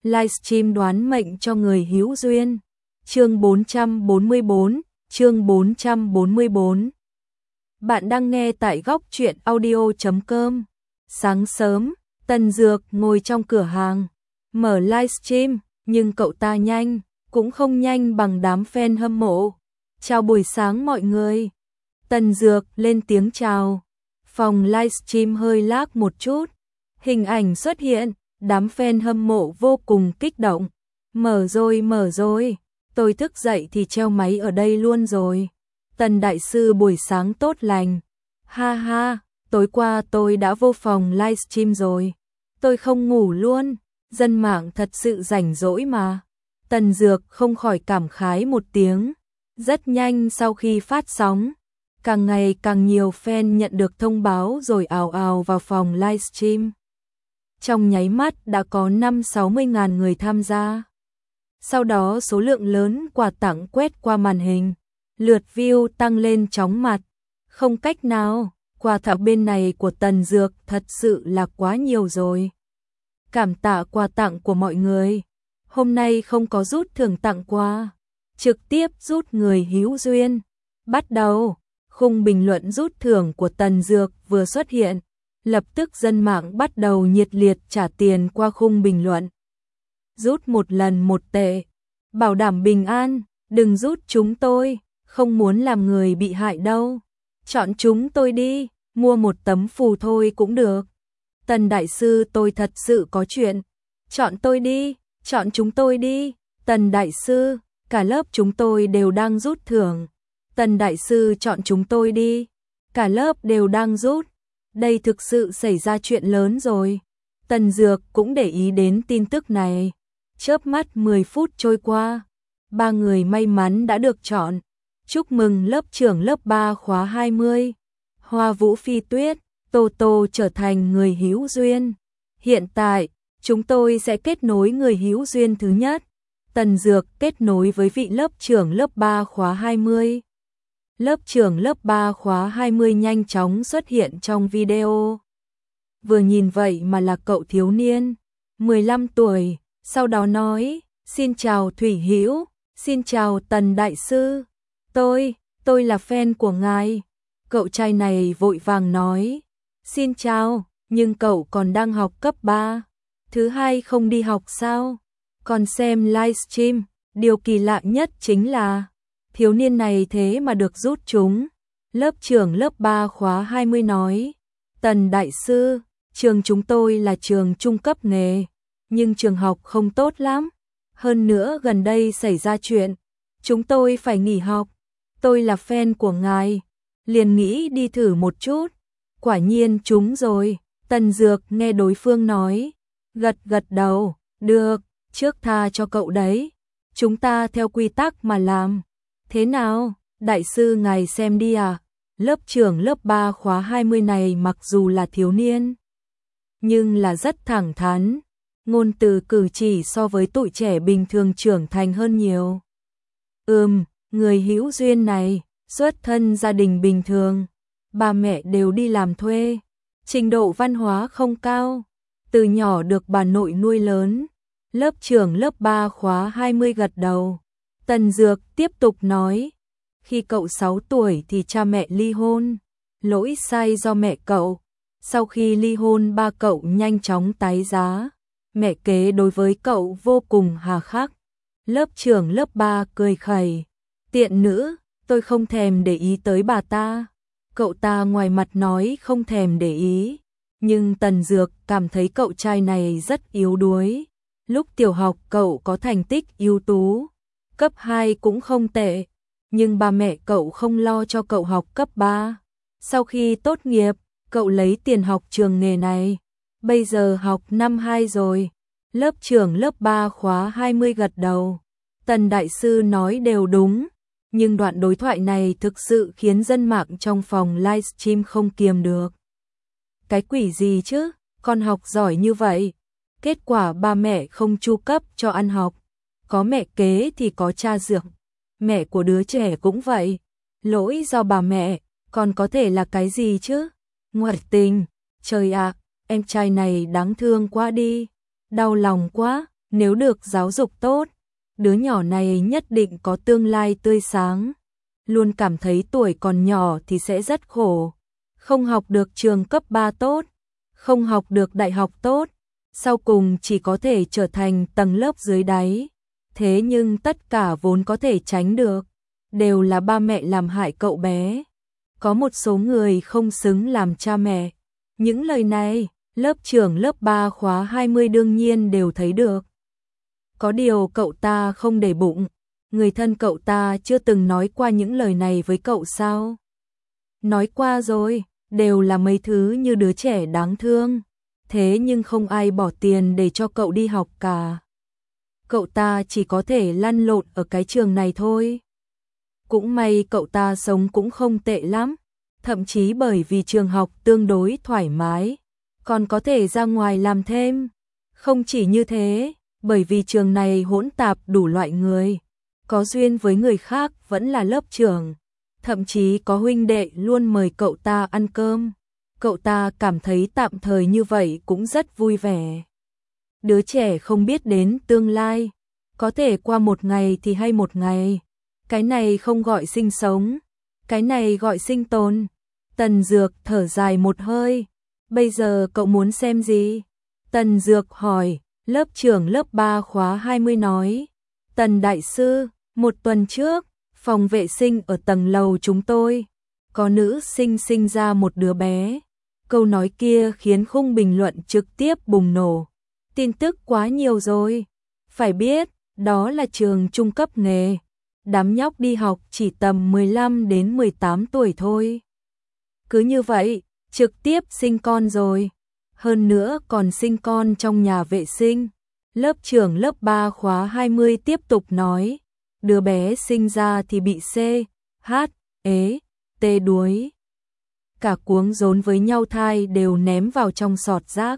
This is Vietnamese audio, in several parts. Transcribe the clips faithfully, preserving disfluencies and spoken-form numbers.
livestream đoán mệnh cho người hữu duyên. Chương bốn trăm bốn mươi bốn, chương bốn trăm bốn mươi bốn. Bạn đang nghe tại góc truyện audio chấm com. Sáng sớm, Tần Dược ngồi trong cửa hàng, mở livestream, nhưng cậu ta nhanh, cũng không nhanh bằng đám fan hâm mộ. Chào buổi sáng mọi người. Tần Dược lên tiếng chào. Phòng livestream hơi lag một chút. Hình ảnh xuất hiện, đám fan hâm mộ vô cùng kích động. Mở rồi, mở rồi. Tôi thức dậy thì treo máy ở đây luôn rồi. Tần đại sư buổi sáng tốt lành. Ha ha, tối qua tôi đã vô phòng livestream rồi. Tôi không ngủ luôn. Dân mạng thật sự rảnh rỗi mà. Tần Dược không khỏi cảm khái một tiếng. Rất nhanh sau khi phát sóng, càng ngày càng nhiều fan nhận được thông báo rồi ào ào vào phòng livestream. Trong nháy mắt đã có năm sáu mươi ngàn người tham gia. Sau đó số lượng lớn quà tặng quét qua màn hình, lượt view tăng lên chóng mặt. Không cách nào, quà tặng bên này của Tần Dược thật sự là quá nhiều rồi. Cảm tạ quà tặng của mọi người. Hôm nay không có rút thưởng tặng quà, trực tiếp rút người hữu duyên. Bắt đầu, khung bình luận rút thưởng của Tần Dược vừa xuất hiện, lập tức dân mạng bắt đầu nhiệt liệt trả tiền qua khung bình luận. Rút một lần một tệ, bảo đảm bình an, đừng rút chúng tôi, không muốn làm người bị hại đâu. Chọn chúng tôi đi, mua một tấm phù thôi cũng được. Tần đại sư tôi thật sự có chuyện. Chọn tôi đi, chọn chúng tôi đi. Tần đại sư, cả lớp chúng tôi đều đang rút thưởng. Tần đại sư chọn chúng tôi đi, cả lớp đều đang rút. Đây thực sự xảy ra chuyện lớn rồi. Tần Dược cũng để ý đến tin tức này. Chớp mắt mười phút trôi qua, ba người may mắn đã được chọn. Chúc mừng lớp trưởng lớp ba khóa hai mươi. Hoa Vũ Phi Tuyết, Tô Tô trở thành người hữu duyên. Hiện tại, chúng tôi sẽ kết nối người hữu duyên thứ nhất. Tần Dược kết nối với vị lớp trưởng lớp ba khóa hai mươi. Lớp trưởng lớp ba khóa hai mươi nhanh chóng xuất hiện trong video. Vừa nhìn vậy mà là cậu thiếu niên, mười lăm tuổi, sau đó nói, xin chào Thủy Hữu, xin chào Tần đại sư, tôi, tôi là fan của ngài. Cậu trai này vội vàng nói, xin chào, nhưng cậu còn đang học cấp ba, thứ hai không đi học sao, còn xem livestream, điều kỳ lạ nhất chính là, thiếu niên này thế mà được rút chúng. Lớp trưởng lớp ba khóa hai mươi nói, Tần đại sư, trường chúng tôi là trường trung cấp nghề, nhưng trường học không tốt lắm. Hơn nữa gần đây xảy ra chuyện, chúng tôi phải nghỉ học. Tôi là fan của ngài, liền nghĩ đi thử một chút. Quả nhiên trúng rồi. Tần Dược nghe đối phương nói, gật gật đầu, được, trước tha cho cậu đấy. Chúng ta theo quy tắc mà làm. Thế nào, đại sư ngài xem đi à? Lớp trưởng lớp ba khóa hai mươi này mặc dù là thiếu niên, nhưng là rất thẳng thắn. Ngôn từ cử chỉ so với tuổi trẻ bình thường trưởng thành hơn nhiều. Ừm, người hữu duyên này, xuất thân gia đình bình thường, ba mẹ đều đi làm thuê, trình độ văn hóa không cao, từ nhỏ được bà nội nuôi lớn. Lớp trưởng lớp ba khóa hai mươi gật đầu. Tần Dược tiếp tục nói, khi cậu sáu tuổi thì cha mẹ ly hôn, lỗi sai do mẹ cậu. Sau khi ly hôn ba cậu nhanh chóng tái giá. Mẹ kế đối với cậu vô cùng hà khắc. Lớp trưởng lớp ba cười khẩy, tiện nữ, tôi không thèm để ý tới bà ta. Cậu ta ngoài mặt nói không thèm để ý, nhưng Tần Dược cảm thấy cậu trai này rất yếu đuối. Lúc tiểu học cậu có thành tích ưu tú, cấp hai cũng không tệ, nhưng ba mẹ cậu không lo cho cậu học cấp ba. Sau khi tốt nghiệp, cậu lấy tiền học trường nghề này. Bây giờ học năm hai rồi. Lớp trưởng lớp ba khóa hai mươi gật đầu. Tần đại sư nói đều đúng, nhưng đoạn đối thoại này thực sự khiến dân mạng trong phòng livestream không kiềm được. Cái quỷ gì chứ, con học giỏi như vậy, kết quả ba mẹ không chu cấp cho ăn học. Có mẹ kế thì có cha dượng, mẹ của đứa trẻ cũng vậy, lỗi do bà mẹ, còn có thể là cái gì chứ? Ngoại tình, trời ạ, em trai này đáng thương quá đi, đau lòng quá. Nếu được giáo dục tốt, đứa nhỏ này nhất định có tương lai tươi sáng. Luôn cảm thấy tuổi còn nhỏ thì sẽ rất khổ. Không học được trường cấp ba tốt, không học được đại học tốt, sau cùng chỉ có thể trở thành tầng lớp dưới đáy. Thế nhưng tất cả vốn có thể tránh được, đều là ba mẹ làm hại cậu bé. Có một số người không xứng làm cha mẹ. Những lời này, lớp trưởng lớp ba khóa hai mươi đương nhiên đều thấy được. Có điều cậu ta không để bụng. Người thân cậu ta chưa từng nói qua những lời này với cậu sao? Nói qua rồi, đều là mấy thứ như đứa trẻ đáng thương. Thế nhưng không ai bỏ tiền để cho cậu đi học cả. Cậu ta chỉ có thể lăn lộn ở cái trường này thôi. Cũng may cậu ta sống cũng không tệ lắm. Thậm chí bởi vì trường học tương đối thoải mái, còn có thể ra ngoài làm thêm. Không chỉ như thế, bởi vì trường này hỗn tạp đủ loại người. Có duyên với người khác vẫn là lớp trưởng. Thậm chí có huynh đệ luôn mời cậu ta ăn cơm. Cậu ta cảm thấy tạm thời như vậy cũng rất vui vẻ. Đứa trẻ không biết đến tương lai, có thể qua một ngày thì hay một ngày. Cái này không gọi sinh sống, cái này gọi sinh tồn. Tần Dược thở dài một hơi. Bây giờ cậu muốn xem gì? Tần Dược hỏi. Lớp trưởng lớp ba khóa hai mươi nói. Tần đại sư, một tuần trước, phòng vệ sinh ở tầng lầu chúng tôi, có nữ sinh sinh ra một đứa bé. Câu nói kia khiến khung bình luận trực tiếp bùng nổ. Tin tức quá nhiều rồi. Phải biết, đó là trường trung cấp nghề. Đám nhóc đi học chỉ tầm mười lăm đến mười tám tuổi thôi. Cứ như vậy, trực tiếp sinh con rồi. Hơn nữa còn sinh con trong nhà vệ sinh. Lớp trưởng lớp ba khóa hai mươi tiếp tục nói. Đứa bé sinh ra thì bị C, H, ế, T đuối. Cả cuống rốn với nhau thai đều ném vào trong sọt rác.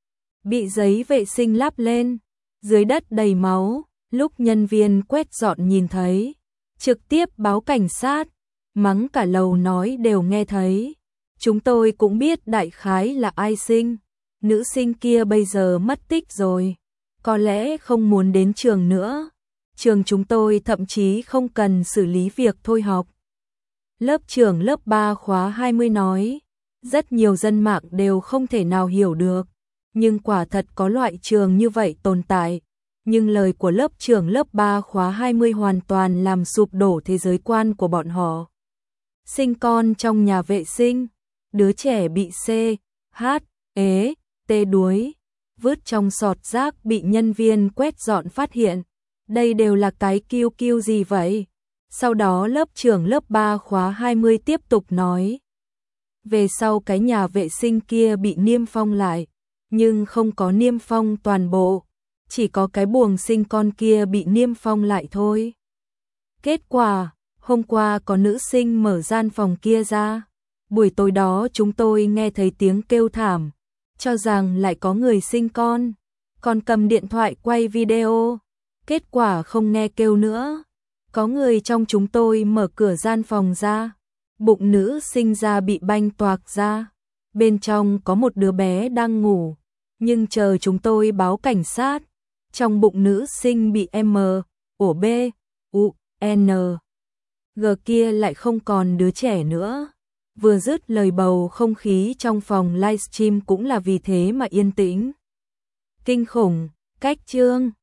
Bị giấy vệ sinh láp lên. Dưới đất đầy máu. Lúc nhân viên quét dọn nhìn thấy, trực tiếp báo cảnh sát. Mắng cả lầu nói đều nghe thấy. Chúng tôi cũng biết đại khái là ai sinh. Nữ sinh kia bây giờ mất tích rồi. Có lẽ không muốn đến trường nữa. Trường chúng tôi thậm chí không cần xử lý việc thôi học. Lớp trưởng lớp ba khóa hai mươi nói. Rất nhiều dân mạng đều không thể nào hiểu được. Nhưng quả thật có loại trường như vậy tồn tại. Nhưng lời của lớp trưởng lớp ba khóa hai mươi hoàn toàn làm sụp đổ thế giới quan của bọn họ. Sinh con trong nhà vệ sinh. Đứa trẻ bị C, H, ế, T đuối. Vứt trong sọt rác bị nhân viên quét dọn phát hiện. Đây đều là cái kiêu kiêu gì vậy? Sau đó lớp trưởng lớp ba khóa hai mươi tiếp tục nói. Về sau cái nhà vệ sinh kia bị niêm phong lại. Nhưng không có niêm phong toàn bộ. Chỉ có cái buồng sinh con kia bị niêm phong lại thôi. Kết quả, hôm qua có nữ sinh mở gian phòng kia ra. Buổi tối đó chúng tôi nghe thấy tiếng kêu thảm. Cho rằng lại có người sinh con. Còn cầm điện thoại quay video. Kết quả không nghe kêu nữa. Có người trong chúng tôi mở cửa gian phòng ra. Bụng nữ sinh ra bị banh toạc ra. Bên trong có một đứa bé đang ngủ. Nhưng chờ chúng tôi báo cảnh sát. Trong bụng nữ sinh bị M, ổ B, U, N, G kia lại không còn đứa trẻ nữa. Vừa dứt lời bầu không khí trong phòng livestream cũng là vì thế mà yên tĩnh. Kinh khủng, cách chương.